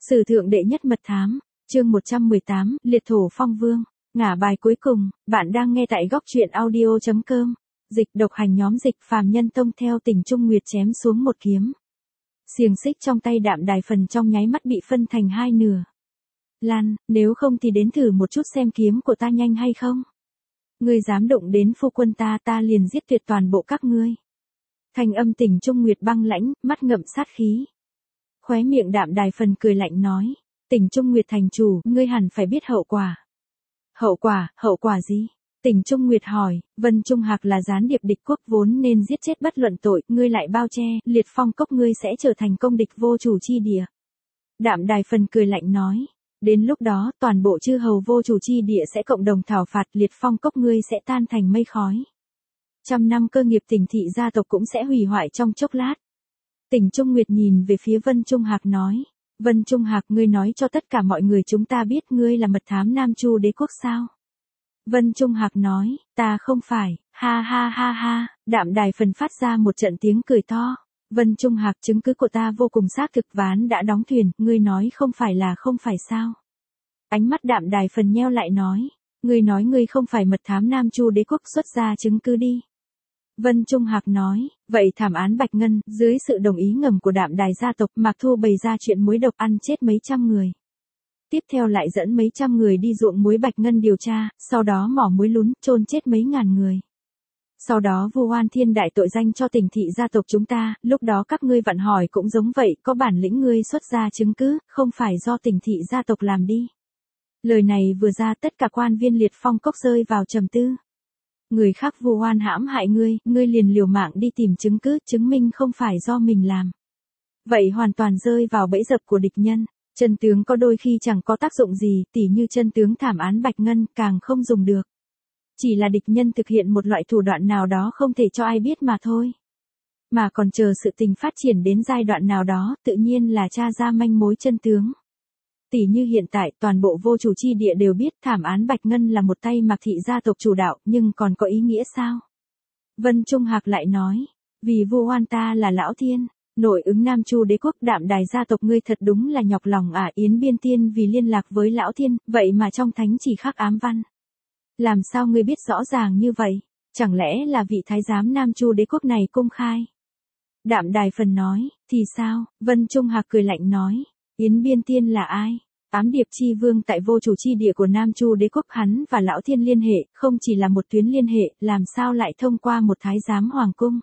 Sử thượng đệ nhất mật thám, chương 118, liệt thổ phong vương. Ngả bài cuối cùng, bạn đang nghe tại góc truyện audio.com. Dịch độc hành nhóm dịch phàm nhân tông theo Tình Trung Nguyệt chém xuống một kiếm. Xiềng xích trong tay Đạm Đài Phần trong nháy mắt bị phân thành hai nửa. Lan, nếu không thì đến thử một chút xem kiếm của ta nhanh hay không. Ngươi dám động đến phu quân ta liền giết tuyệt toàn bộ các ngươi. Thanh âm Tình Trung Nguyệt băng lãnh, mắt ngậm sát khí. Khóe miệng Đạm Đài Phần cười lạnh nói, Tình Trung Nguyệt thành chủ, ngươi hẳn phải biết hậu quả. Hậu quả gì? Tình Trung Nguyệt hỏi, Vân Trung Hạc là gián điệp địch quốc vốn nên giết chết bất luận tội, ngươi lại bao che, liệt phong cốc ngươi sẽ trở thành công địch vô chủ chi địa. Đạm Đài Phần cười lạnh nói, đến lúc đó toàn bộ chư hầu vô chủ chi địa sẽ cộng đồng thảo phạt, liệt phong cốc ngươi sẽ tan thành mây khói. 100 năm cơ nghiệp Tình thị gia tộc cũng sẽ hủy hoại trong chốc lát. Tình Trung Nguyệt nhìn về phía Vân Trung Hạc nói, Vân Trung Hạc, ngươi nói cho tất cả mọi người chúng ta biết ngươi là mật thám Nam Chu đế quốc sao? Vân Trung Hạc nói, ta không phải, ha ha ha ha. Đạm Đài Phần phát ra một trận tiếng cười to. Vân Trung Hạc, chứng cứ của ta vô cùng xác thực, ván đã đóng thuyền, ngươi nói không phải là không phải sao? Ánh mắt Đạm Đài Phần nheo lại nói, ngươi nói ngươi không phải mật thám Nam Chu đế quốc, xuất ra chứng cứ đi. Vân Trung Hạc nói, vậy thảm án Bạch Ngân, dưới sự đồng ý ngầm của Đạm Đài gia tộc, Mạc Thu bày ra chuyện muối độc ăn chết mấy trăm người. Tiếp theo lại dẫn mấy trăm người đi ruộng muối Bạch Ngân điều tra, sau đó mỏ muối lún, chôn chết mấy ngàn người. Sau đó vu oan thiên đại tội danh cho Tình thị gia tộc chúng ta, lúc đó các ngươi vặn hỏi cũng giống vậy, có bản lĩnh ngươi xuất ra chứng cứ, không phải do Tình thị gia tộc làm đi. Lời này vừa ra tất cả quan viên liệt phong cốc rơi vào trầm tư. Người khác vu oan hãm hại ngươi liền liều mạng đi tìm chứng cứ, chứng minh không phải do mình làm. Vậy hoàn toàn rơi vào bẫy dập của địch nhân. Chân tướng có đôi khi chẳng có tác dụng gì, tỉ như chân tướng thảm án Bạch Ngân càng không dùng được. Chỉ là địch nhân thực hiện một loại thủ đoạn nào đó không thể cho ai biết mà thôi. Mà còn chờ sự tình phát triển đến giai đoạn nào đó, tự nhiên là tra ra manh mối chân tướng. Tỉ như hiện tại, toàn bộ vô chủ chi địa đều biết thảm án Bạch Ngân là một tay Mạc thị gia tộc chủ đạo, nhưng còn có ý nghĩa sao? Vân Trung Hạc lại nói, vì vu oan ta là Lão Thiên, nội ứng Nam Chu đế quốc, Đạm Đài gia tộc ngươi thật đúng là nhọc lòng à. Yến Biên Tiên vì liên lạc với Lão Thiên, vậy mà trong thánh chỉ khắc ám văn. Làm sao ngươi biết rõ ràng như vậy? Chẳng lẽ là vị thái giám Nam Chu đế quốc này công khai? Đạm Đài Phần nói, thì sao? Vân Trung Hạc cười lạnh nói, Yến Biên Tiên là ai? Ám điệp chi vương tại vô chủ chi địa của Nam Chu đế quốc, hắn và Lão Thiên liên hệ, không chỉ là một tuyến liên hệ, làm sao lại thông qua một thái giám hoàng cung?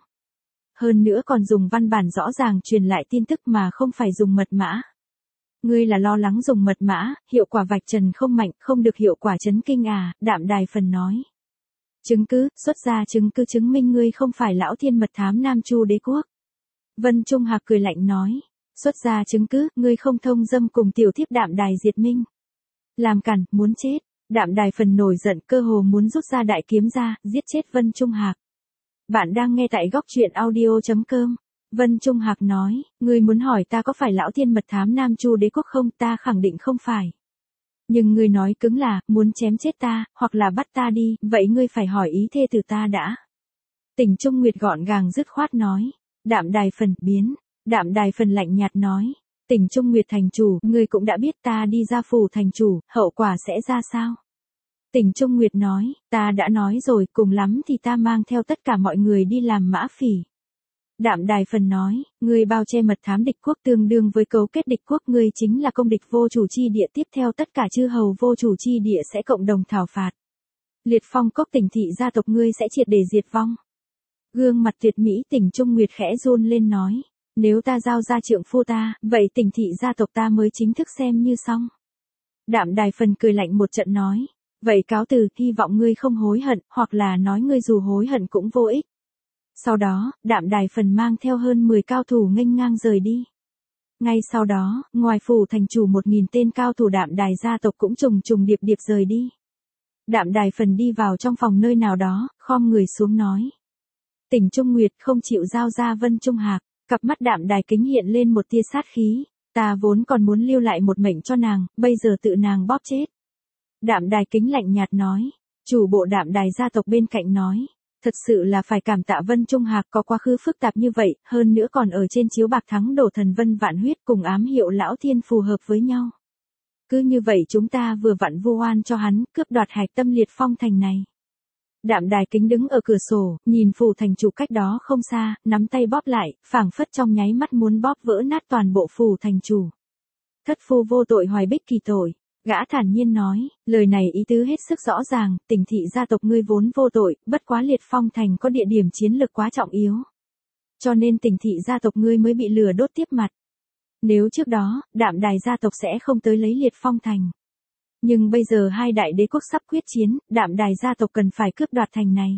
Hơn nữa còn dùng văn bản rõ ràng truyền lại tin tức mà không phải dùng mật mã. Ngươi là lo lắng dùng mật mã, hiệu quả vạch trần không mạnh, không được hiệu quả chấn kinh à? Đạm Đài Phần nói. Chứng cứ, xuất ra chứng cứ chứng minh ngươi không phải Lão Thiên mật thám Nam Chu đế quốc. Vân Trung Hạc cười lạnh nói. Xuất ra chứng cứ, ngươi không thông dâm cùng tiểu thiếp Đạm Đài diệt minh. Làm cản, muốn chết. Đạm Đài Phần nổi giận, cơ hồ muốn rút ra đại kiếm ra, giết chết Vân Trung Hạc. Bạn đang nghe tại góc truyện audio.com. Vân Trung Hạc nói, ngươi muốn hỏi ta có phải Lão Thiên mật thám Nam Chu đế quốc không? Ta khẳng định không phải. Nhưng ngươi nói cứng là, muốn chém chết ta, hoặc là bắt ta đi, vậy ngươi phải hỏi ý thê từ ta đã. Tình Trung Nguyệt gọn gàng dứt khoát nói, Đạm Đài Phần, biến. Đạm Đài Phần lạnh nhạt nói, Tình Trung Nguyệt thành chủ, ngươi cũng đã biết ta đi ra phủ thành chủ, hậu quả sẽ ra sao? Tình Trung Nguyệt nói, ta đã nói rồi, cùng lắm thì ta mang theo tất cả mọi người đi làm mã phỉ. Đạm Đài Phần nói, ngươi bao che mật thám địch quốc tương đương với cấu kết địch quốc, ngươi chính là công địch vô chủ chi địa, tiếp theo tất cả chư hầu vô chủ chi địa sẽ cộng đồng thảo phạt. Liệt phong cốc Tình thị gia tộc ngươi sẽ triệt để diệt vong. Gương mặt tuyệt mỹ Tình Trung Nguyệt khẽ run lên nói, nếu ta giao ra trượng phu ta, vậy Tình thị gia tộc ta mới chính thức xem như xong. Đạm Đài Phần cười lạnh một trận nói, vậy cáo từ, hy vọng ngươi không hối hận, hoặc là nói ngươi dù hối hận cũng vô ích. Sau đó, Đạm Đài Phần mang theo hơn 10 cao thủ nghênh ngang rời đi. Ngay sau đó, ngoài phủ thành chủ 1000 tên cao thủ Đạm Đài gia tộc cũng trùng trùng điệp điệp rời đi. Đạm Đài Phần đi vào trong phòng nơi nào đó, khom người xuống nói. Tình Trung Nguyệt không chịu giao ra Vân Trung Hạc, cặp mắt Đạm Đài Kính hiện lên một tia sát khí. Ta vốn còn muốn lưu lại một mệnh cho nàng, bây giờ tự nàng bóp chết. Đạm Đài Kính lạnh nhạt nói. Chủ bộ Đạm Đài gia tộc bên cạnh nói. Thật sự là phải cảm tạ Vân Trung Hạc có quá khứ phức tạp như vậy, hơn nữa còn ở trên chiếu bạc thắng đổ thần Vân Vạn Huyết cùng ám hiệu lão thiên phù hợp với nhau. Cứ như vậy chúng ta vừa vặn vu oan cho hắn, cướp đoạt hạch tâm Liệt Phong thành này. Đạm Đài Kính đứng ở cửa sổ, nhìn phủ thành chủ cách đó không xa, nắm tay bóp lại, phảng phất trong nháy mắt muốn bóp vỡ nát toàn bộ phủ thành chủ. Thất phu vô tội hoài bích kỳ tội. Gã thản nhiên nói, lời này ý tứ hết sức rõ ràng, Tỉnh thị gia tộc ngươi vốn vô tội, bất quá Liệt Phong thành có địa điểm chiến lược quá trọng yếu. Cho nên Tỉnh thị gia tộc ngươi mới bị lừa đốt tiếp mặt. Nếu trước đó, Đạm Đài gia tộc sẽ không tới lấy Liệt Phong thành. Nhưng bây giờ hai đại đế quốc sắp quyết chiến, Đạm Đài gia tộc cần phải cướp đoạt thành này.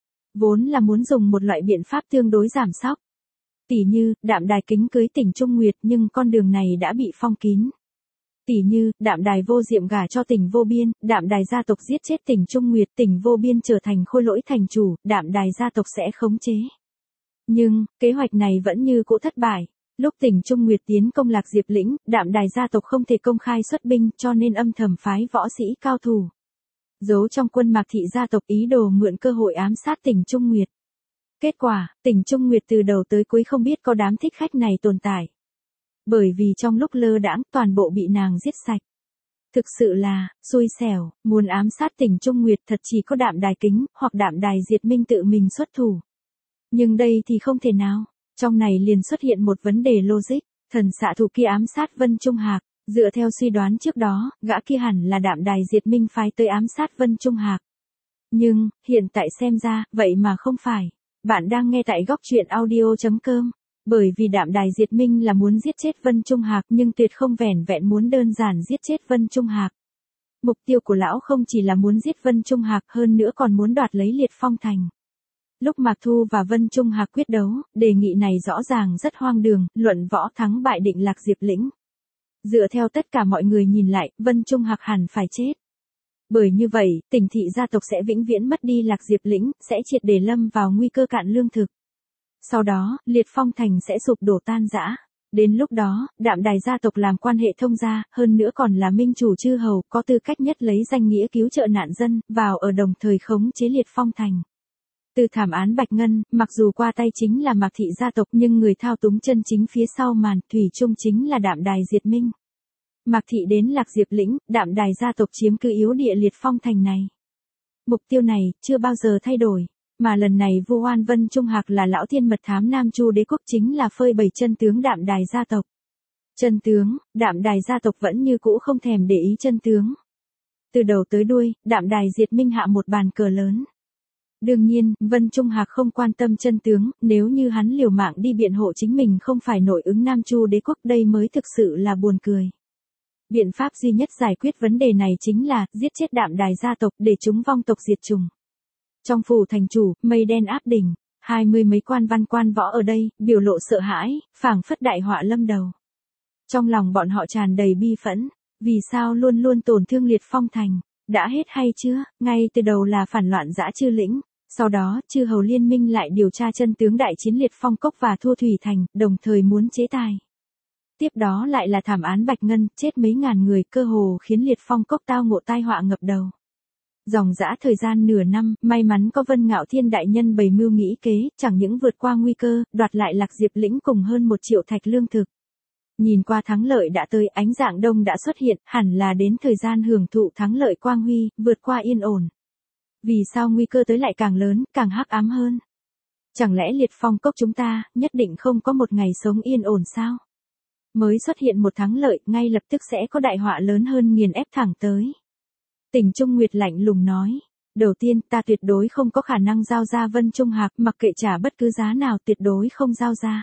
Vốn là muốn dùng một loại biện pháp tương đối giảm sóc. Tỷ như, Đạm Đài Kính cưới Tỉnh Trung Nguyệt nhưng con đường này đã bị phong kín. Tỷ như, Đạm Đài Vô Diệm gả cho Tỉnh Vô Biên, Đạm Đài gia tộc giết chết Tỉnh Trung Nguyệt, Tỉnh Vô Biên trở thành khôi lỗi thành chủ, Đạm Đài gia tộc sẽ khống chế. Nhưng, kế hoạch này vẫn như cũ thất bại. Lúc Tỉnh Trung Nguyệt tiến công Lạc Diệp lĩnh, Đạm Đài gia tộc không thể công khai xuất binh cho nên âm thầm phái võ sĩ cao thủ. Giấu trong quân Mạc thị gia tộc ý đồ mượn cơ hội ám sát Tỉnh Trung Nguyệt. Kết quả, Tỉnh Trung Nguyệt từ đầu tới cuối không biết có đám thích khách này tồn tại. Bởi vì trong lúc lơ đãng toàn bộ bị nàng giết sạch. Thực sự là, xui xẻo, muốn ám sát Tỉnh Trung Nguyệt thật chỉ có Đạm Đài Kính, hoặc Đạm Đài Diệt Minh tự mình xuất thủ. Nhưng đây thì không thể nào. Trong này liền xuất hiện một vấn đề logic, thần xạ thủ kia ám sát Vân Trung Hạc, dựa theo suy đoán trước đó, gã kia hẳn là Đạm Đài Diệt Minh phái tới ám sát Vân Trung Hạc. Nhưng, hiện tại xem ra, vậy mà không phải. Bạn đang nghe tại góc truyện audio.com. Bởi vì Đạm Đài Diệt Minh là muốn giết chết Vân Trung Hạc nhưng tuyệt không vẻn vẹn muốn đơn giản giết chết Vân Trung Hạc. Mục tiêu của lão không chỉ là muốn giết Vân Trung Hạc hơn nữa còn muốn đoạt lấy Liệt Phong thành. Lúc Mạc Thu và Vân Trung Hạc quyết đấu, đề nghị này rõ ràng rất hoang đường, luận võ thắng bại định Lạc Diệp lĩnh. Dựa theo tất cả mọi người nhìn lại, Vân Trung Hạc hẳn phải chết. Bởi như vậy, Tỉnh thị gia tộc sẽ vĩnh viễn mất đi Lạc Diệp lĩnh, sẽ triệt để lâm vào nguy cơ cạn lương thực. Sau đó, Liệt Phong thành sẽ sụp đổ tan rã. Đến lúc đó, Đạm Đài gia tộc làm quan hệ thông gia, hơn nữa còn là minh chủ chư hầu, có tư cách nhất lấy danh nghĩa cứu trợ nạn dân, vào ở đồng thời khống chế Liệt Phong thành. Từ thảm án Bạch Ngân, mặc dù qua tay chính là Mạc thị gia tộc nhưng người thao túng chân chính phía sau màn, thủy chung chính là Đạm Đài Diệt Minh. Mạc thị đến Lạc Diệp lĩnh, Đạm Đài gia tộc chiếm cứ yếu địa Liệt Phong thành này. Mục tiêu này, chưa bao giờ thay đổi. Mà lần này vu oan Vân Trung Hạc là lão thiên mật thám Nam Chu đế quốc chính là phơi bày chân tướng Đạm Đài gia tộc. Chân tướng, Đạm Đài gia tộc vẫn như cũ không thèm để ý chân tướng. Từ đầu tới đuôi, Đạm Đài Diệt Minh hạ một bàn cờ lớn. Đương nhiên, Vân Trung Hạc không quan tâm chân tướng, nếu như hắn liều mạng đi biện hộ chính mình không phải nội ứng Nam Chu đế quốc đây mới thực sự là buồn cười. Biện pháp duy nhất giải quyết vấn đề này chính là giết chết Đạm Đài gia tộc để chúng vong tộc diệt chủng. Trong phủ thành chủ, mây đen áp đỉnh, 20 mấy quan võ ở đây, biểu lộ sợ hãi, phảng phất đại họa lâm đầu. Trong lòng bọn họ tràn đầy bi phẫn, vì sao luôn luôn tổn thương Liệt Phong thành, đã hết hay chưa, ngay từ đầu là phản loạn dã chư lĩnh, sau đó, chư hầu liên minh lại điều tra chân tướng đại chiến Liệt Phong cốc và Thua Thủy thành, đồng thời muốn chế tài. Tiếp đó lại là thảm án Bạch Ngân, chết mấy ngàn người, cơ hồ khiến Liệt Phong cốc tao ngộ tai họa ngập đầu. Dòng dã thời gian nửa năm, may mắn có Vân Ngạo Thiên đại nhân bày mưu nghĩ kế, chẳng những vượt qua nguy cơ, đoạt lại Lạc Diệp lĩnh cùng hơn 1 triệu thạch lương thực. Nhìn qua thắng lợi đã tới, ánh dạng đông đã xuất hiện, hẳn là đến thời gian hưởng thụ thắng lợi quang huy, vượt qua yên ổn. Vì sao nguy cơ tới lại càng lớn, càng hắc ám hơn? Chẳng lẽ Liệt Phong cốc chúng ta, nhất định không có một ngày sống yên ổn sao? Mới xuất hiện một thắng lợi, ngay lập tức sẽ có đại họa lớn hơn nghiền ép thẳng tới. Tỉnh Trung Nguyệt lạnh lùng nói. Đầu tiên, ta tuyệt đối không có khả năng giao ra Vân Trung Hạc, mặc kệ trả bất cứ giá nào tuyệt đối không giao ra.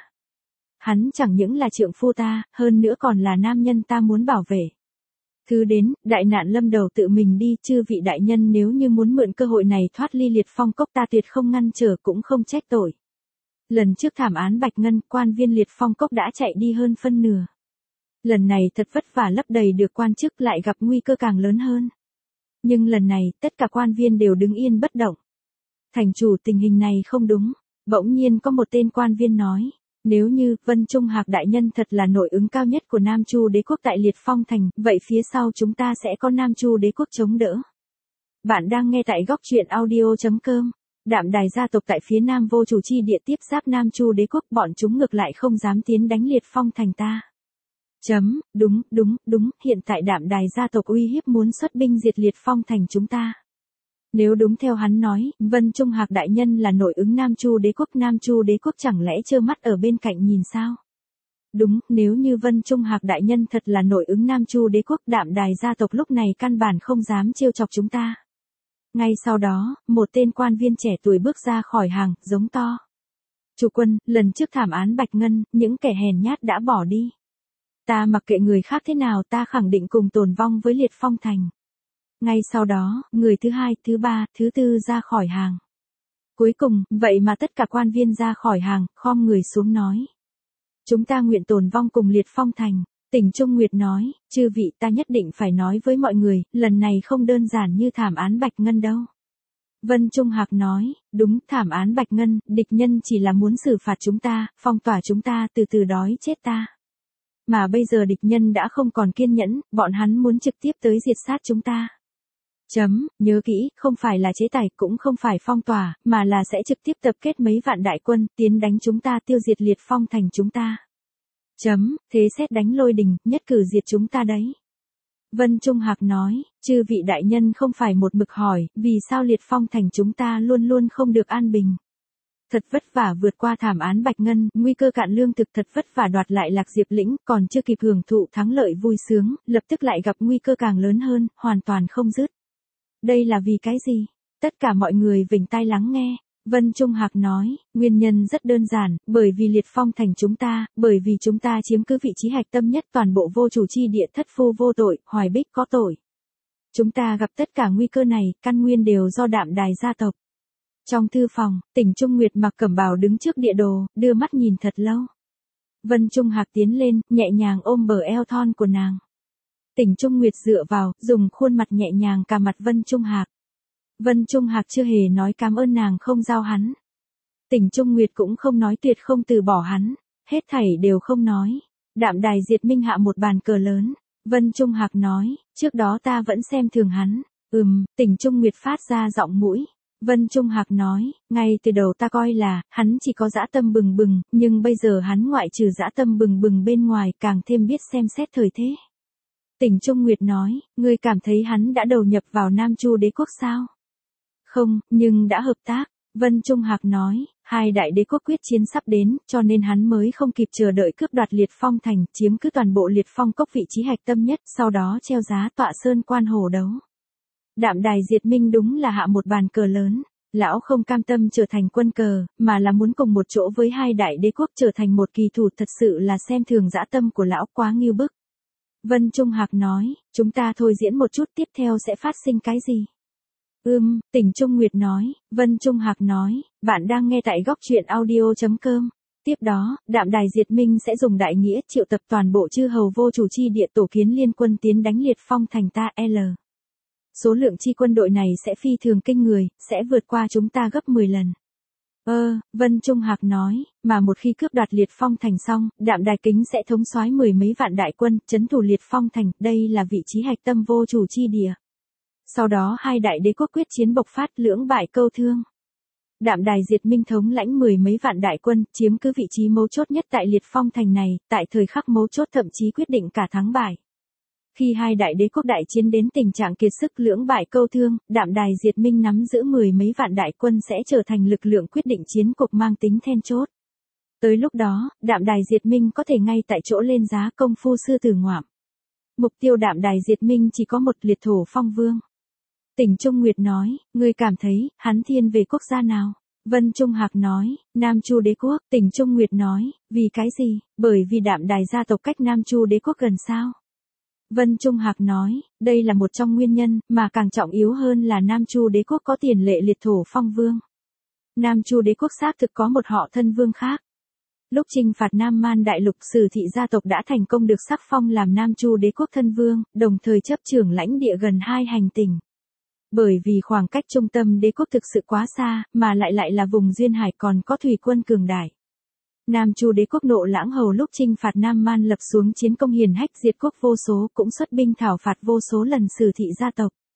Hắn chẳng những là trượng phu ta, hơn nữa còn là nam nhân ta muốn bảo vệ. Thứ đến, đại nạn lâm đầu tự mình đi, chư vị đại nhân nếu như muốn mượn cơ hội này thoát ly Liệt Phong cốc ta tuyệt không ngăn trở cũng không trách tội. Lần trước thảm án Bạch Ngân, quan viên Liệt Phong cốc đã chạy đi hơn phân nửa. Lần này thật vất vả lấp đầy được quan chức lại gặp nguy cơ càng lớn hơn. Nhưng lần này, tất cả quan viên đều đứng yên bất động. Thành chủ tình hình này không đúng. Bỗng nhiên có một tên quan viên nói. Nếu như Vân Trung Hạc đại nhân thật là nội ứng cao nhất của Nam Chu đế quốc tại Liệt Phong thành, vậy phía sau chúng ta sẽ có Nam Chu đế quốc chống đỡ. Bạn đang nghe tại góc truyện audio.com. Đạm Đài gia tộc tại phía nam vô chủ chi địa tiếp giáp Nam Chu đế quốc, bọn chúng ngược lại không dám tiến đánh Liệt Phong thành ta. Đúng, hiện tại Đạm Đài gia tộc uy hiếp muốn xuất binh diệt Liệt Phong thành chúng ta. Nếu đúng theo hắn nói, Vân Trung Hạc đại nhân là nội ứng Nam Chu đế quốc chẳng lẽ trơ mắt ở bên cạnh nhìn sao? Đúng, nếu như Vân Trung Hạc đại nhân thật là nội ứng Nam Chu đế quốc, Đạm Đài gia tộc lúc này căn bản không dám trêu chọc chúng ta. Ngay sau đó, một tên quan viên trẻ tuổi bước ra khỏi hàng, giống to. Chủ quân, lần trước thảm án Bạch Ngân, những kẻ hèn nhát đã bỏ đi. Ta mặc kệ người khác thế nào, ta khẳng định cùng tồn vong với Liệt Phong thành. Ngay sau đó, người thứ hai, thứ ba, thứ tư ra khỏi hàng. Cuối cùng, vậy mà tất cả quan viên ra khỏi hàng, khom người xuống nói. Chúng ta nguyện tồn vong cùng Liệt Phong thành. Tỉnh Trung Nguyệt nói, chư vị, ta nhất định phải nói với mọi người, lần này không đơn giản như thảm án Bạch Ngân đâu. Vân Trung Hạc nói, đúng, thảm án Bạch Ngân, địch nhân chỉ là muốn xử phạt chúng ta, phong tỏa chúng ta, từ từ đói chết ta. Mà bây giờ địch nhân đã không còn kiên nhẫn, bọn hắn muốn trực tiếp tới diệt sát chúng ta. Nhớ kỹ, không phải là chế tài, cũng không phải phong tỏa, mà là sẽ trực tiếp tập kết mấy vạn đại quân, tiến đánh chúng ta, tiêu diệt Liệt Phong thành chúng ta. Thế xét đánh lôi đình, nhất cử diệt chúng ta đấy. Vân Trung Hạc nói, chư vị đại nhân không phải một mực hỏi, vì sao Liệt Phong thành chúng ta luôn luôn không được an bình. Thật vất vả vượt qua thảm án Bạch Ngân, nguy cơ cạn lương thực, thật vất vả đoạt lại Lạc Diệp lĩnh, còn chưa kịp hưởng thụ thắng lợi vui sướng, lập tức lại gặp nguy cơ càng lớn hơn, hoàn toàn không dứt. Đây là vì cái gì? Tất cả mọi người vểnh tai lắng nghe. Vân Trung Hạc nói, nguyên nhân rất đơn giản, bởi vì Liệt Phong thành chúng ta, bởi vì chúng ta chiếm cứ vị trí hạch tâm nhất toàn bộ vô chủ chi địa, thất phu vô tội, Hoài Bích có tội. Chúng ta gặp tất cả nguy cơ này, căn nguyên đều do Đạm Đài gia tộc. Trong thư phòng, Tỉnh Trung Nguyệt mặc cẩm bào đứng trước địa đồ, đưa mắt nhìn thật lâu. Vân Trung Hạc tiến lên, nhẹ nhàng ôm bờ eo thon của nàng. Tỉnh Trung Nguyệt dựa vào, dùng khuôn mặt nhẹ nhàng cà mặt Vân Trung Hạc. Vân Trung Hạc chưa hề nói cảm ơn nàng không giao hắn. Tỉnh Trung Nguyệt cũng không nói tuyệt không từ bỏ hắn. Hết thảy đều không nói. Đạm Đài diệt minh hạ một bàn cờ lớn. Vân Trung Hạc nói, trước đó ta vẫn xem thường hắn. Tỉnh Trung Nguyệt phát ra giọng mũi. Vân Trung Hạc nói, ngay từ đầu ta coi là, hắn chỉ có dã tâm bừng bừng, nhưng bây giờ hắn ngoại trừ dã tâm bừng bừng bên ngoài càng thêm biết xem xét thời thế. Tỉnh Trung Nguyệt nói, ngươi cảm thấy hắn đã đầu nhập vào Nam Chu đế quốc sao? Không, nhưng đã hợp tác. Vân Trung Hạc nói, hai đại đế quốc quyết chiến sắp đến, cho nên hắn mới không kịp chờ đợi cướp đoạt Liệt Phong thành, chiếm cứ toàn bộ Liệt Phong cốc vị trí hạch tâm nhất, sau đó treo giá tọa sơn quan hồ đấu. Đạm Đài diệt minh đúng là hạ một bàn cờ lớn. Lão không cam tâm trở thành quân cờ, mà là muốn cùng một chỗ với hai đại đế quốc trở thành một kỳ thủ, thật sự là xem thường dã tâm của lão quá nghiêu bức. Vân Trung Hạc nói, chúng ta thôi diễn một chút, tiếp theo sẽ phát sinh cái gì? Tỉnh Trung Nguyệt nói, Vân Trung Hạc nói, bạn đang nghe tại góc truyện audio.com. Tiếp đó, Đạm Đài diệt minh sẽ dùng đại nghĩa triệu tập toàn bộ chư hầu vô chủ chi địa tổ kiến liên quân tiến đánh Liệt Phong thành ta L. Số lượng chi quân đội này sẽ phi thường kinh người, sẽ vượt qua chúng ta gấp 10 lần. Vân Trung Hạc nói, mà một khi cướp đoạt Liệt Phong thành xong, Đạm Đài kính sẽ thống soái mười mấy vạn đại quân, trấn thủ Liệt Phong thành, đây là vị trí hạch tâm vô chủ chi địa. Sau đó hai đại đế quốc quyết chiến bộc phát, lưỡng bại câu thương. Đạm Đài diệt minh thống lãnh mười mấy vạn đại quân, chiếm cứ vị trí mấu chốt nhất tại Liệt Phong thành này, tại thời khắc mấu chốt thậm chí quyết định cả thắng bại. Khi hai đại đế quốc đại chiến đến tình trạng kiệt sức, lưỡng bại câu thương, Đạm Đài diệt minh nắm giữ mười mấy vạn đại quân sẽ trở thành lực lượng quyết định chiến cuộc mang tính then chốt. Tới lúc đó, Đạm Đài diệt minh có thể ngay tại chỗ lên giá công phu sư tử ngoạm. Mục tiêu Đạm Đài diệt minh chỉ có một, Liệt Thổ Phong Vương. Tỉnh Trung Nguyệt nói, ngươi cảm thấy, hắn thiên về quốc gia nào? Vân Trung Hạc nói, Nam Chu đế quốc. Tỉnh Trung Nguyệt nói, vì cái gì? Bởi vì Đạm Đài gia tộc cách Nam Chu đế quốc gần sao? Vân Trung Hạc nói, đây là một trong nguyên nhân, mà càng trọng yếu hơn là Nam Chu đế quốc có tiền lệ Liệt Thổ Phong Vương. Nam Chu đế quốc xác thực có một họ thân vương khác. Lúc chinh phạt Nam Man đại lục, Sử Thị gia tộc đã thành công được sắc phong làm Nam Chu đế quốc thân vương, đồng thời chấp trưởng lãnh địa gần 2 hành tinh. Bởi vì khoảng cách trung tâm đế quốc thực sự quá xa, mà lại là vùng duyên hải còn có thủy quân cường đại. Nam Chu đế quốc Nộ Lãng Hầu lúc chinh phạt Nam Man lập xuống chiến công hiển hách diệt quốc vô số, cũng xuất binh thảo phạt vô số lần Sử Thị gia tộc.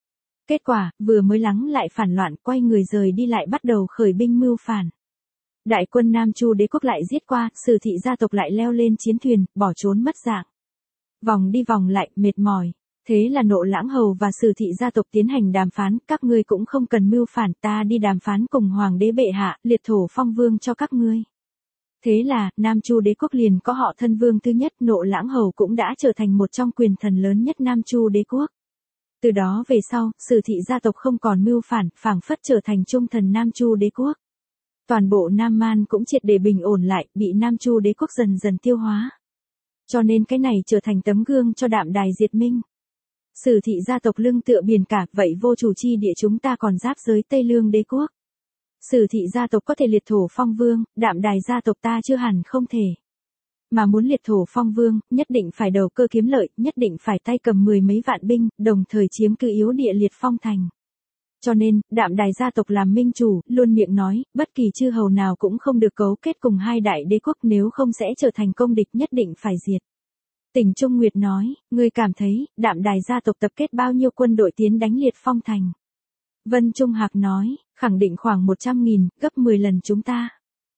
Kết quả, vừa mới lắng lại phản loạn, quay người rời đi lại bắt đầu khởi binh mưu phản. Đại quân Nam Chu đế quốc lại giết qua, Sử thị gia tộc lại leo lên chiến thuyền, bỏ trốn mất dạng. Vòng đi vòng lại, mệt mỏi. Thế là Nộ Lãng Hầu và Sử thị gia tộc tiến hành đàm phán, các ngươi cũng không cần mưu phản, ta đi đàm phán cùng hoàng đế bệ hạ, liệt thổ phong vương cho các ngươi. Thế là, Nam Chu đế quốc liền có họ thân vương thứ nhất, Nộ Lãng Hầu cũng đã trở thành một trong quyền thần lớn nhất Nam Chu đế quốc. Từ đó về sau, Sử thị gia tộc không còn mưu phản, phảng phất trở thành trung thần Nam Chu đế quốc. Toàn bộ Nam Man cũng triệt để bình ổn lại, bị Nam Chu đế quốc dần dần tiêu hóa. Cho nên cái này trở thành tấm gương cho Đạm Đài diệt minh. Sử thị gia tộc lưng tựa biển cả, vậy vô chủ chi địa chúng ta còn giáp giới Tây Lương đế quốc. Sử thị gia tộc có thể liệt thổ phong vương, Đạm Đài gia tộc ta chưa hẳn không thể. Mà muốn liệt thổ phong vương, nhất định phải đầu cơ kiếm lợi, nhất định phải tay cầm 10 mấy vạn binh, đồng thời chiếm cư yếu địa liệt phong thành. Cho nên, Đạm Đài gia tộc làm minh chủ, luôn miệng nói, bất kỳ chư hầu nào cũng không được cấu kết cùng hai đại đế quốc, nếu không sẽ trở thành công địch, nhất định phải diệt. Tỉnh Trung Nguyệt nói, ngươi cảm thấy, Đạm Đài gia tộc tập kết bao nhiêu quân đội tiến đánh liệt phong thành? Vân Trung Hạc nói, khẳng định khoảng 100.000, gấp 10 lần chúng ta.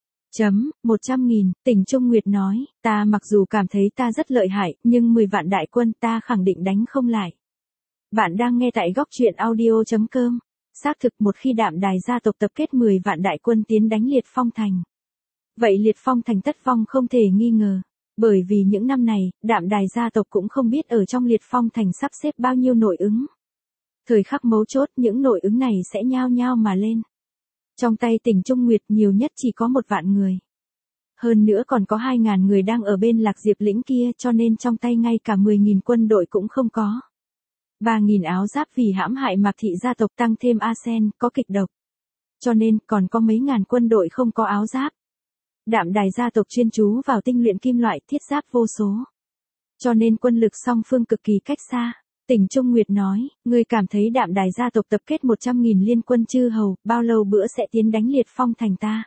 100.000, Tỉnh Trung Nguyệt nói, ta mặc dù cảm thấy ta rất lợi hại, nhưng 10 vạn đại quân ta khẳng định đánh không lại. Bạn đang nghe tại góc truyện audio.com. Xác thực một khi Đạm Đài gia tộc tập kết 10 vạn đại quân tiến đánh liệt phong thành. Vậy liệt phong thành tất vong không thể nghi ngờ. Bởi vì những năm này, Đạm Đài gia tộc cũng không biết ở trong liệt phong thành sắp xếp bao nhiêu nội ứng. Thời khắc mấu chốt những nội ứng này sẽ nhao nhao mà lên. Trong tay Tỉnh Trung Nguyệt nhiều nhất chỉ có 1 vạn người. Hơn nữa còn có 2.000 người đang ở bên Lạc Diệp lĩnh kia, cho nên trong tay ngay cả 10.000 quân đội cũng không có. 3.000 áo giáp vì hãm hại Mạc thị gia tộc tăng thêm arsen, có kịch độc. Cho nên còn có mấy ngàn quân đội không có áo giáp. Đạm Đài gia tộc chuyên chú vào tinh luyện kim loại thiết giáp vô số. Cho nên quân lực song phương cực kỳ cách xa. Tỉnh Trung Nguyệt nói, ngươi cảm thấy Đạm Đài gia tộc tập kết 100.000 liên quân chư hầu, bao lâu bữa sẽ tiến đánh liệt phong thành ta?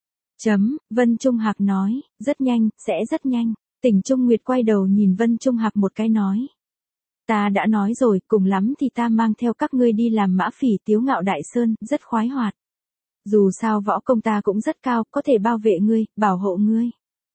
Vân Trung Hạc nói, rất nhanh, sẽ rất nhanh. Tỉnh Trung Nguyệt quay đầu nhìn Vân Trung Hạc một cái nói. Ta đã nói rồi, cùng lắm thì ta mang theo các ngươi đi làm mã phỉ Tiếu Ngạo Đại Sơn, rất khoái hoạt. Dù sao võ công ta cũng rất cao, có thể bảo vệ ngươi, bảo hộ ngươi.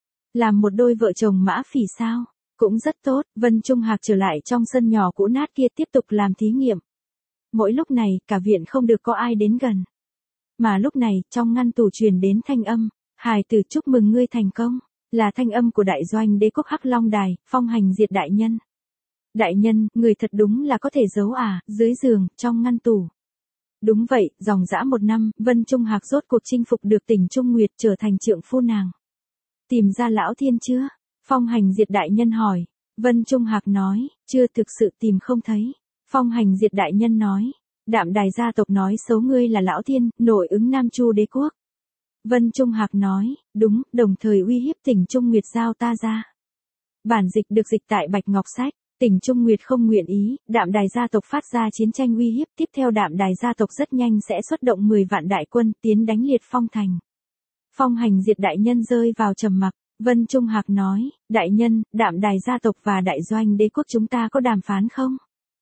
Làm một đôi vợ chồng mã phỉ sao? Cũng rất tốt, Vân Trung Hạc trở lại trong sân nhỏ cũ nát kia tiếp tục làm thí nghiệm. Mỗi lúc này, cả viện không được có ai đến gần. Mà lúc này, trong ngăn tủ truyền đến thanh âm, hài tử chúc mừng ngươi thành công, là thanh âm của đại doanh đế quốc Hắc Long Đài, phong hành diệt đại nhân. Đại nhân, người thật đúng là có thể giấu à, dưới giường, trong ngăn tủ. Đúng vậy, dòng dã 1 năm, Vân Trung Hạc rốt cuộc chinh phục được Tỉnh Trung Nguyệt trở thành trượng phu nàng. Tìm ra lão thiên chưa? Phong hành diệt đại nhân hỏi. Vân Trung Hạc nói, chưa thực sự tìm không thấy. Phong hành diệt đại nhân nói, Đạm Đài gia tộc nói xấu ngươi là lão thiên, nội ứng Nam Chu đế quốc. Vân Trung Hạc nói, đúng, đồng thời uy hiếp Tỉnh Trung Nguyệt giao ta ra. Bản dịch được dịch tại Bạch Ngọc Sách. Tỉnh Trung Nguyệt không nguyện ý, Đạm Đài gia tộc phát ra chiến tranh uy hiếp, tiếp theo Đạm Đài gia tộc rất nhanh sẽ xuất động 10 vạn đại quân tiến đánh liệt phong thành. Phong hành diệt đại nhân rơi vào trầm mặc, Vân Trung Hạc nói, đại nhân, Đạm Đài gia tộc và đại doanh đế quốc chúng ta có đàm phán không?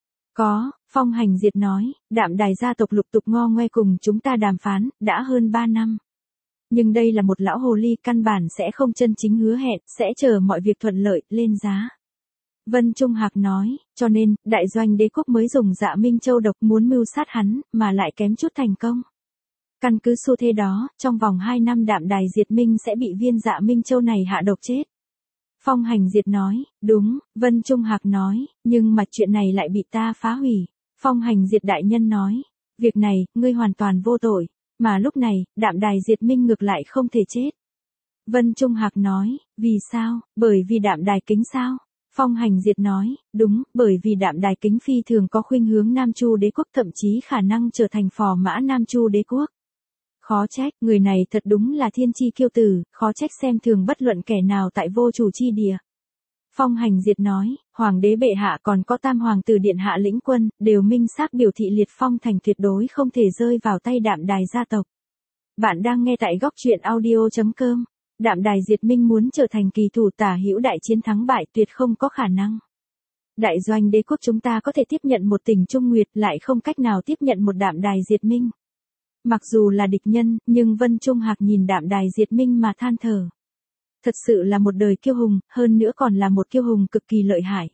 Có, Phong hành diệt nói, Đạm Đài gia tộc lục tục ngo ngoe cùng chúng ta đàm phán, đã hơn 3 năm. Nhưng đây là một lão hồ ly căn bản sẽ không chân chính hứa hẹn, sẽ chờ mọi việc thuận lợi, lên giá. Vân Trung Hạc nói, cho nên, đại doanh đế quốc mới dùng Dạ Minh Châu độc muốn mưu sát hắn, mà lại kém chút thành công. Căn cứ xu thế đó, trong vòng 2 năm Đạm Đài diệt minh sẽ bị viên Dạ Minh Châu này hạ độc chết. Phong hành diệt nói, đúng, Vân Trung Hạc nói, nhưng mà chuyện này lại bị ta phá hủy. Phong hành diệt đại nhân nói, việc này, ngươi hoàn toàn vô tội, mà lúc này, Đạm Đài diệt minh ngược lại không thể chết. Vân Trung Hạc nói, vì sao, bởi vì Đạm Đài kính sao? Phong hành diệt nói, đúng, bởi vì Đạm Đài kính phi thường có khuynh hướng Nam Chu đế quốc, thậm chí khả năng trở thành phò mã Nam Chu đế quốc. Khó trách, người này thật đúng là thiên chi kiêu tử, khó trách xem thường bất luận kẻ nào tại vô chủ chi địa. Phong hành diệt nói, hoàng đế bệ hạ còn có tam hoàng tử điện hạ lĩnh quân, đều minh xác biểu thị liệt phong thành tuyệt đối không thể rơi vào tay Đạm Đài gia tộc. Bạn đang nghe tại góc truyện audio.com. Đạm Đài diệt minh muốn trở thành kỳ thủ tả hữu đại chiến thắng bại tuyệt không có khả năng. Đại doanh đế quốc chúng ta có thể tiếp nhận một Tỉnh Trung Nguyệt, lại không cách nào tiếp nhận một Đạm Đài diệt minh. Mặc dù là địch nhân, nhưng Vân Trung Hạc nhìn Đạm Đài diệt minh mà than thở. Thật sự là một đời kiêu hùng, hơn nữa còn là một kiêu hùng cực kỳ lợi hại.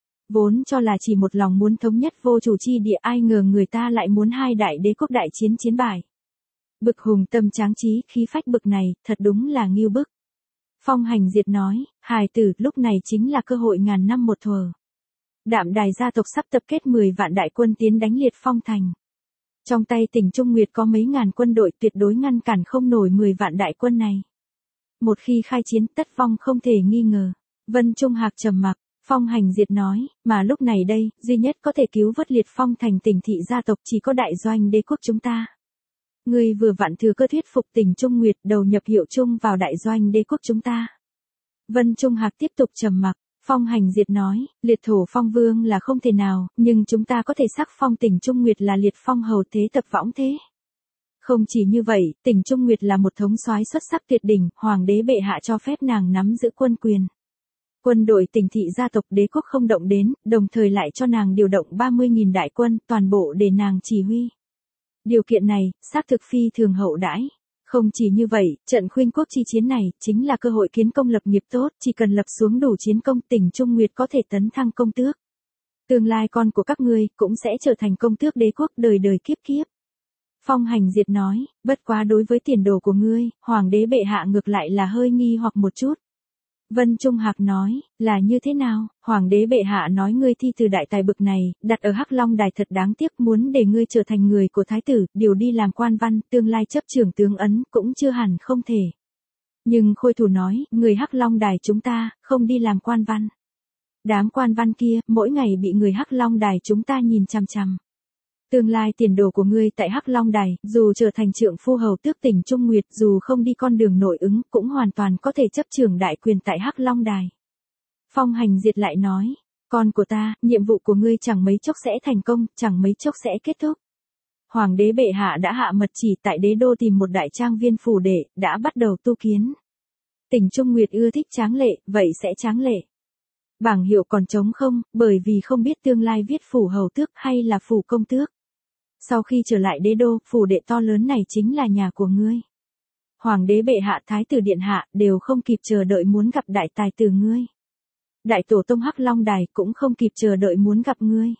Vốn cho là chỉ một lòng muốn thống nhất vô chủ chi địa, ai ngờ người ta lại muốn hai đại đế quốc đại chiến chiến bại. Bực hùng tâm tráng trí, khí phách bực này, thật đúng là nghiêu bức. Phong Hành Diệt nói, hài tử, lúc này chính là cơ hội ngàn năm một thuở. Đạm Đài gia tộc sắp tập kết 10 vạn đại quân tiến đánh Liệt Phong thành. Trong tay Tỉnh Trung Nguyệt có mấy ngàn quân đội, tuyệt đối ngăn cản không nổi 10 vạn đại quân này. Một khi khai chiến, tất vong không thể nghi ngờ. Vân Trung Hạc trầm mặc. Phong Hành Diệt nói, mà lúc này đây, duy nhất có thể cứu vớt Liệt Phong thành Tỉnh thị gia tộc chỉ có đại doanh đế quốc chúng ta. Ngươi vừa vặn thừa cơ thuyết phục Tỉnh Trung Nguyệt đầu nhập hiệu chung vào đại doanh đế quốc chúng ta. Vân Trung Hạc tiếp tục trầm mặc. Phong Hành Diệt nói, Liệt Thổ Phong Vương là không thể nào, nhưng chúng ta có thể sắc phong Tỉnh Trung Nguyệt là Liệt Phong hầu thế tập võng thế. Không chỉ như vậy, Tỉnh Trung Nguyệt là một thống soái xuất sắc tuyệt đỉnh, hoàng đế bệ hạ cho phép nàng nắm giữ quân quyền. Quân đội Tỉnh thị gia tộc đế quốc không động đến, đồng thời lại cho nàng điều động 30.000 đại quân, toàn bộ để nàng chỉ huy. Điều kiện này, xác thực phi thường hậu đãi. Không chỉ như vậy, trận khuynh quốc chi chiến này, chính là cơ hội kiến công lập nghiệp tốt, chỉ cần lập xuống đủ chiến công, Tỉnh Trung Nguyệt có thể tấn thăng công tước. Tương lai con của các ngươi, cũng sẽ trở thành công tước đế quốc đời đời kiếp kiếp. Phong Hành Diệt nói, bất quá đối với tiền đồ của ngươi, hoàng đế bệ hạ ngược lại là hơi nghi hoặc một chút. Vân Trung Hạc nói, là như thế nào, hoàng đế bệ hạ nói ngươi thi từ đại tài bực này, đặt ở Hắc Long đài thật đáng tiếc, muốn để ngươi trở thành người của thái tử, điều đi làm quan văn, tương lai chấp trưởng tướng ấn, cũng chưa hẳn không thể. Nhưng Khôi Thủ nói, người Hắc Long đài chúng ta, không đi làm quan văn. Đám quan văn kia, mỗi ngày bị người Hắc Long đài chúng ta nhìn chằm chằm. Tương lai tiền đồ của ngươi tại Hắc Long đài, dù trở thành trượng phu hầu tước Tỉnh Trung Nguyệt, dù không đi con đường nội ứng, cũng hoàn toàn có thể chấp trưởng đại quyền tại Hắc Long đài. Phong Hành Diệt lại nói, con của ta, nhiệm vụ của ngươi chẳng mấy chốc sẽ thành công, chẳng mấy chốc sẽ kết thúc. Hoàng đế bệ hạ đã hạ mật chỉ tại đế đô tìm một đại trang viên phủ đệ, đã bắt đầu tu kiến. Tỉnh Trung Nguyệt ưa thích tráng lệ, vậy sẽ tráng lệ. Bảng hiệu còn trống không, bởi vì không biết tương lai viết phủ hầu tước hay là phủ công tước. Sau khi trở lại đế đô, phủ đệ to lớn này chính là nhà của ngươi. Hoàng đế bệ hạ, thái tử điện hạ, đều không kịp chờ đợi muốn gặp đại tài tử ngươi. Đại tổ tông Hắc Long đài cũng không kịp chờ đợi muốn gặp ngươi.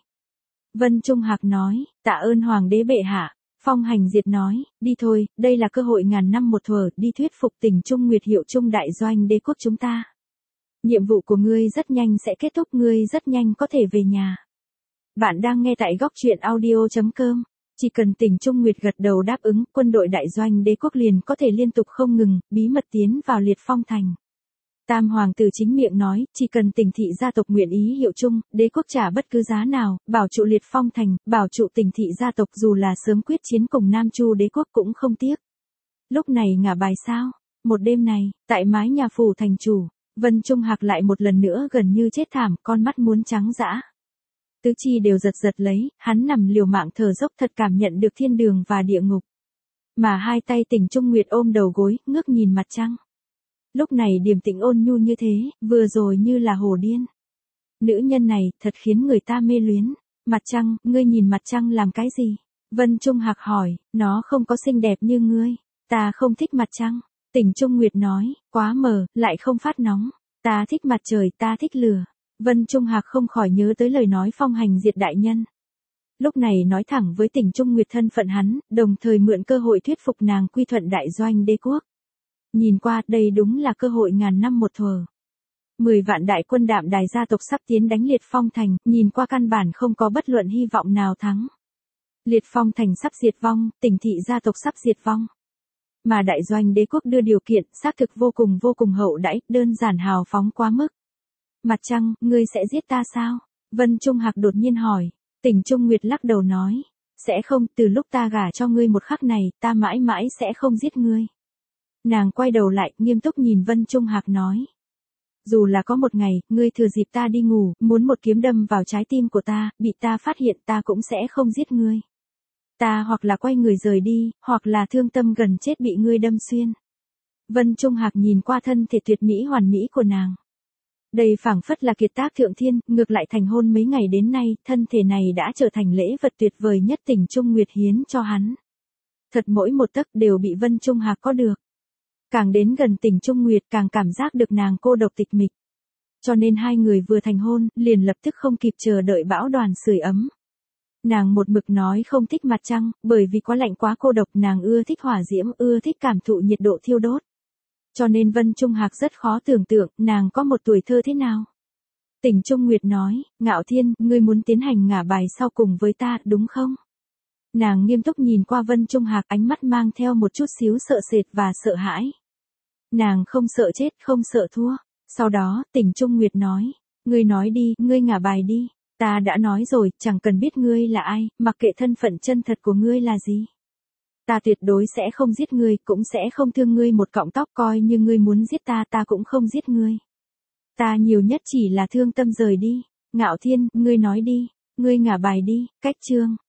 Vân Trung Hạc nói, tạ ơn hoàng đế bệ hạ. Phong Hành Diệt nói, đi thôi, đây là cơ hội ngàn năm một thuở, đi thuyết phục Tỉnh Trung Nguyệt hiệu chung đại doanh đế quốc chúng ta. Nhiệm vụ của ngươi rất nhanh sẽ kết thúc, ngươi rất nhanh có thể về nhà. Bạn đang nghe tại góc truyện audio.com. Chỉ cần Tỉnh Trung Nguyệt gật đầu đáp ứng, quân đội đại doanh đế quốc liền có thể liên tục không ngừng, bí mật tiến vào Liệt Phong thành. Tam hoàng tử chính miệng nói, chỉ cần Tỉnh thị gia tộc nguyện ý hiệu chung, đế quốc trả bất cứ giá nào, bảo trụ Liệt Phong thành, bảo trụ Tỉnh thị gia tộc, dù là sớm quyết chiến cùng Nam Chu đế quốc cũng không tiếc. Lúc này ngả bài sao? Một đêm này, tại mái nhà phủ thành chủ, Vân Trung Hạc lại một lần nữa gần như chết thảm, con mắt muốn trắng dã. Tứ chi đều giật giật lấy, hắn nằm liều mạng thở dốc, thật cảm nhận được thiên đường và địa ngục. Mà hai tay Tỉnh Trung Nguyệt ôm đầu gối, ngước nhìn mặt trăng. Lúc này điềm tĩnh ôn nhu như thế, vừa rồi như là hồ điên. Nữ nhân này, thật khiến người ta mê luyến. Mặt trăng, ngươi nhìn mặt trăng làm cái gì? Vân Trung Hạc hỏi, nó không có xinh đẹp như ngươi. Ta không thích mặt trăng. Tỉnh Trung Nguyệt nói, quá mờ, lại không phát nóng. Ta thích mặt trời, ta thích lửa. Vân Trung Hạc không khỏi nhớ tới lời nói Phong Hành Diệt đại nhân. Lúc này nói thẳng với Tỉnh Trung Nguyệt thân phận hắn, đồng thời mượn cơ hội thuyết phục nàng quy thuận đại doanh đế quốc. Nhìn qua, đây đúng là cơ hội ngàn năm một thuở. 10 vạn đại quân Đạm Đài gia tộc sắp tiến đánh Liệt Phong thành, nhìn qua căn bản không có bất luận hy vọng nào thắng. Liệt Phong thành sắp diệt vong, Tỉnh thị gia tộc sắp diệt vong. Mà đại doanh đế quốc đưa điều kiện, xác thực vô cùng hậu đãi, đơn giản hào phóng quá mức. Mặt trăng, ngươi sẽ giết ta sao? Vân Trung Hạc đột nhiên hỏi. Tỉnh Trung Nguyệt lắc đầu nói. Sẽ không, từ lúc ta gả cho ngươi một khắc này, ta mãi mãi sẽ không giết ngươi. Nàng quay đầu lại, nghiêm túc nhìn Vân Trung Hạc nói. Dù là có một ngày, ngươi thừa dịp ta đi ngủ, muốn một kiếm đâm vào trái tim của ta, bị ta phát hiện ta cũng sẽ không giết ngươi. Ta hoặc là quay người rời đi, hoặc là thương tâm gần chết bị ngươi đâm xuyên. Vân Trung Hạc nhìn qua thân thể tuyệt mỹ hoàn mỹ của nàng. Đây phảng phất là kiệt tác thượng thiên, ngược lại thành hôn mấy ngày đến nay, thân thể này đã trở thành lễ vật tuyệt vời nhất Tỉnh Trung Nguyệt hiến cho hắn. Thật mỗi một tấc đều bị Vân Trung Hạc có được. Càng đến gần Tỉnh Trung Nguyệt càng cảm giác được nàng cô độc tịch mịch. Cho nên hai người vừa thành hôn, liền lập tức không kịp chờ đợi bão đoàn sưởi ấm. Nàng một mực nói không thích mặt trăng, bởi vì quá lạnh quá cô độc, nàng ưa thích hỏa diễm, ưa thích cảm thụ nhiệt độ thiêu đốt. Cho nên Vân Trung Hạc rất khó tưởng tượng, nàng có một tuổi thơ thế nào. Tỉnh Trung Nguyệt nói, Ngạo Thiên, ngươi muốn tiến hành ngả bài sau cùng với ta, đúng không? Nàng nghiêm túc nhìn qua Vân Trung Hạc, ánh mắt mang theo một chút xíu sợ sệt và sợ hãi. Nàng không sợ chết, không sợ thua. Sau đó, Tỉnh Trung Nguyệt nói đi, ngươi ngả bài đi. Ta đã nói rồi, chẳng cần biết ngươi là ai, mặc kệ thân phận chân thật của ngươi là gì. Ta tuyệt đối sẽ không giết ngươi, cũng sẽ không thương ngươi một cọng tóc, coi như ngươi muốn giết ta, ta cũng không giết ngươi. Ta nhiều nhất chỉ là thương tâm rời đi. Ngạo Thiên, ngươi nói đi, ngươi ngả bài đi, cách chương.